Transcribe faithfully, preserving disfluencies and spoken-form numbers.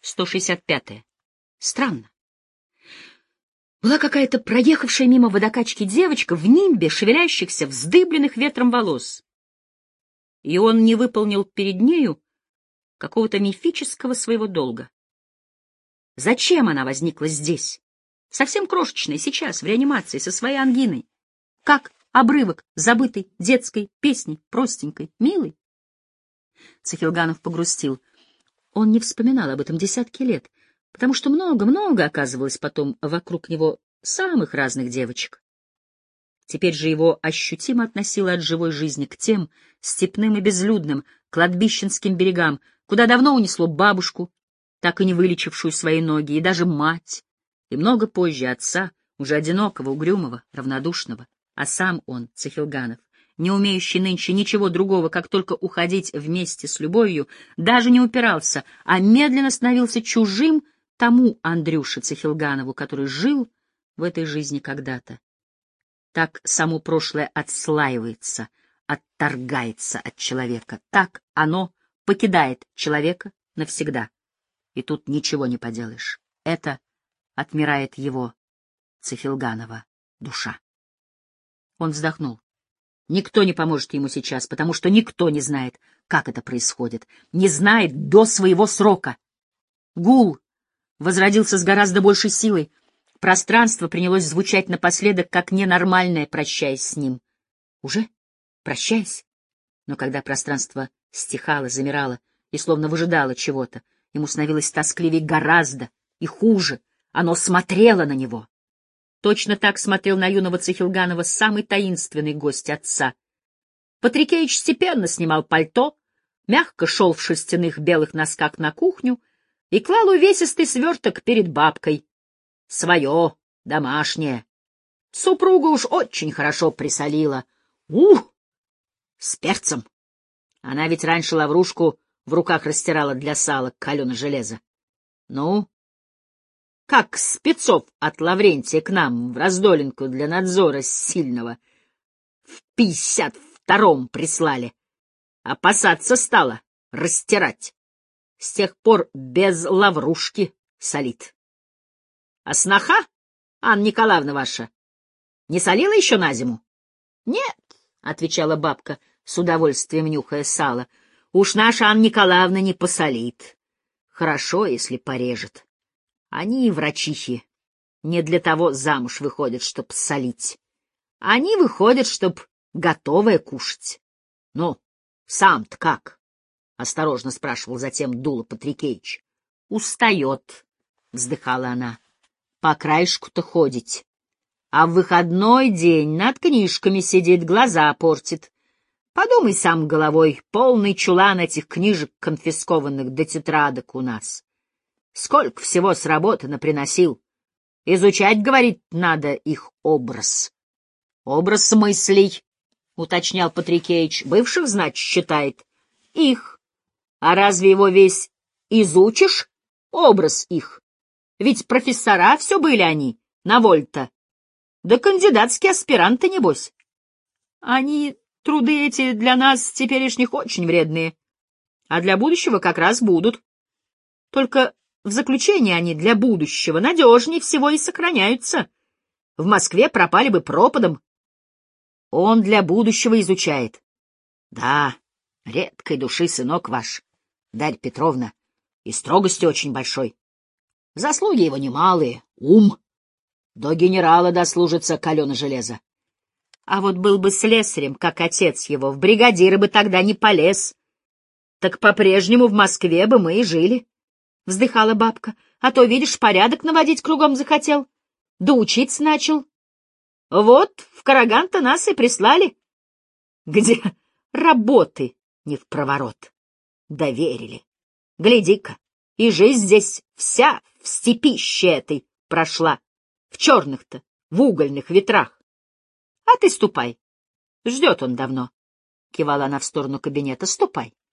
сто шестьдесят пятая. Странно. Была какая-то проехавшая мимо водокачки девочка в нимбе шевелящихся, вздыбленных ветром волос. И он не выполнил перед нею какого-то мифического своего долга. Зачем она возникла здесь, совсем крошечная, сейчас, в реанимации, со своей ангиной? Как обрывок забытой детской песни, простенькой, милой? Цихилганов погрустил. Он не вспоминал об этом десятки лет, потому что много-много оказывалось потом вокруг него самых разных девочек. Теперь же его ощутимо относило от живой жизни к тем степным и безлюдным кладбищенским берегам, куда давно унесло бабушку, так и не вылечившую свои ноги, и даже мать, и много позже отца, уже одинокого, угрюмого, равнодушного. А сам он, Цихилганов, не умеющий нынче ничего другого, как только уходить вместе с любовью, даже не упирался, а медленно становился чужим тому Андрюше Цихилганову, который жил в этой жизни когда-то. Так само прошлое отслаивается, отторгается от человека, так оно покидает человека навсегда. И тут ничего не поделаешь. Это отмирает его, Цихилганова, душа. Он вздохнул. Никто не поможет ему сейчас, потому что никто не знает, как это происходит, не знает до своего срока. Гул возродился с гораздо большей силой. Пространство принялось звучать напоследок, как ненормальное, прощаясь с ним. Уже? Прощаясь? Но когда пространство стихало, замирало и словно выжидало чего-то, ему становилось тоскливее гораздо и хуже. Оно смотрело на него. Точно так смотрел на юного Цихилганова самый таинственный гость отца. Патрикеич степенно снимал пальто, мягко шел в шерстяных белых носках на кухню и клал увесистый сверток перед бабкой. Свое, домашнее. Супруга уж очень хорошо присолила. Ух! С перцем. Она ведь раньше лаврушку в руках растирала для сала каленое железо. Ну, как спецов от Лаврентия к нам в Раздолинку для надзора сильного в пятьдесят втором прислали. Опасаться стала, растирать. С тех пор без лаврушки солит. А сноха, Анна Николаевна ваша, не солила еще на зиму? — Нет, — отвечала бабка, с удовольствием нюхая сало. — Уж наша Анна Николаевна не посолит. Хорошо, если порежет. Они, врачихи, не для того замуж выходят, чтоб солить. Они выходят, чтоб готовое кушать. — Ну, сам-то как? — осторожно спрашивал затем Дула Патрикеич. — Устает, — вздыхала она. — По краешку-то ходить. А в выходной день над книжками сидит, глаза портит. Подумай сам головой, полный чулан этих книжек конфискованных до тетрадок у нас. Сколько всего с работы наприносил. Изучать, говорит, надо их образ. — Образ мыслей, — уточнял Патрикеич, — бывших, значит, считает. — Их. А разве его весь изучишь? Образ их. Ведь профессора все были они, на воль-то. Да кандидатские аспиранты, небось. Они, труды эти, для нас теперешних очень вредные, а для будущего как раз будут. Только в заключении они для будущего надежнее всего и сохраняются. В Москве пропали бы пропадом. Он для будущего изучает. Да, редкой души сынок ваш, Дарья Петровна, и строгости очень большой. Заслуги его немалые, ум. До генерала дослужится каленое железо. А вот был бы слесарем, как отец его, в бригадиры бы тогда не полез. Так по-прежнему в Москве бы мы и жили. Вздыхала бабка. А то, видишь, порядок наводить кругом захотел. Да учиться начал. Вот в Караган-то нас и прислали. Где работы не впроворот. Доверили. Гляди-ка, и жизнь здесь вся в степище этой прошла. В черных-то, в угольных ветрах. А ты ступай. Ждет он давно. Кивала она в сторону кабинета. Ступай.